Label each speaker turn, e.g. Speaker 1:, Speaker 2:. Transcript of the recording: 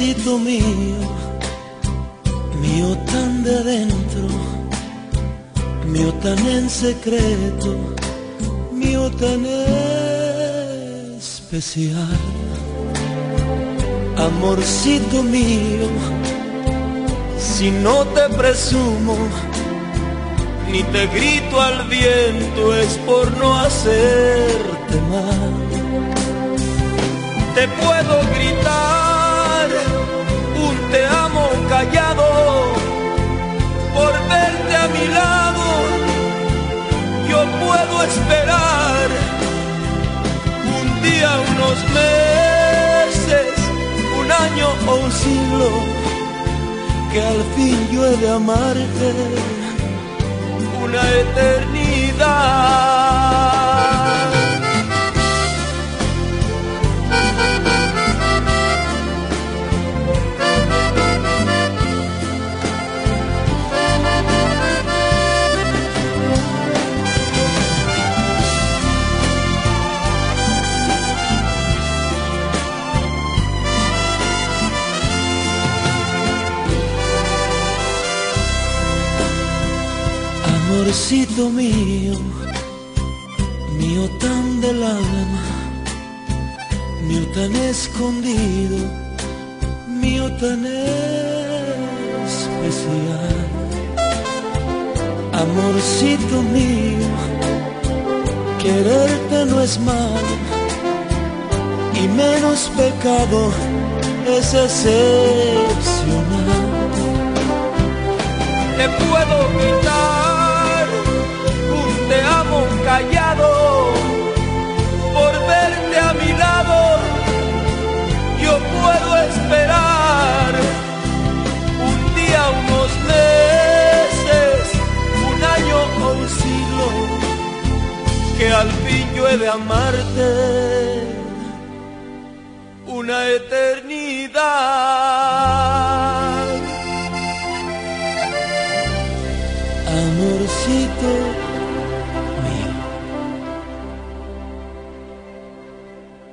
Speaker 1: Amorcito mío, mío tan de adentro, mío tan en secreto, mío tan especial. Amorcito mío, si no te presumo, ni te grito al viento, es por no hacerte mal. Te puedo gritar un te amo callado, por verte a mi lado yo puedo esperar un día, unos meses, un año o un siglo, que al fin yo he de amarte una eternidad. Amorcito mío, mío tan del alma, mío tan escondido, mío tan especial. Amorcito mío, quererte no es mal, y menos pecado es excepcional. Te puedo quitar un te amo callado, por verte a mi lado yo puedo esperar un día, unos meses, un año o un siglo, que al fin yo he de amarte una eternidad.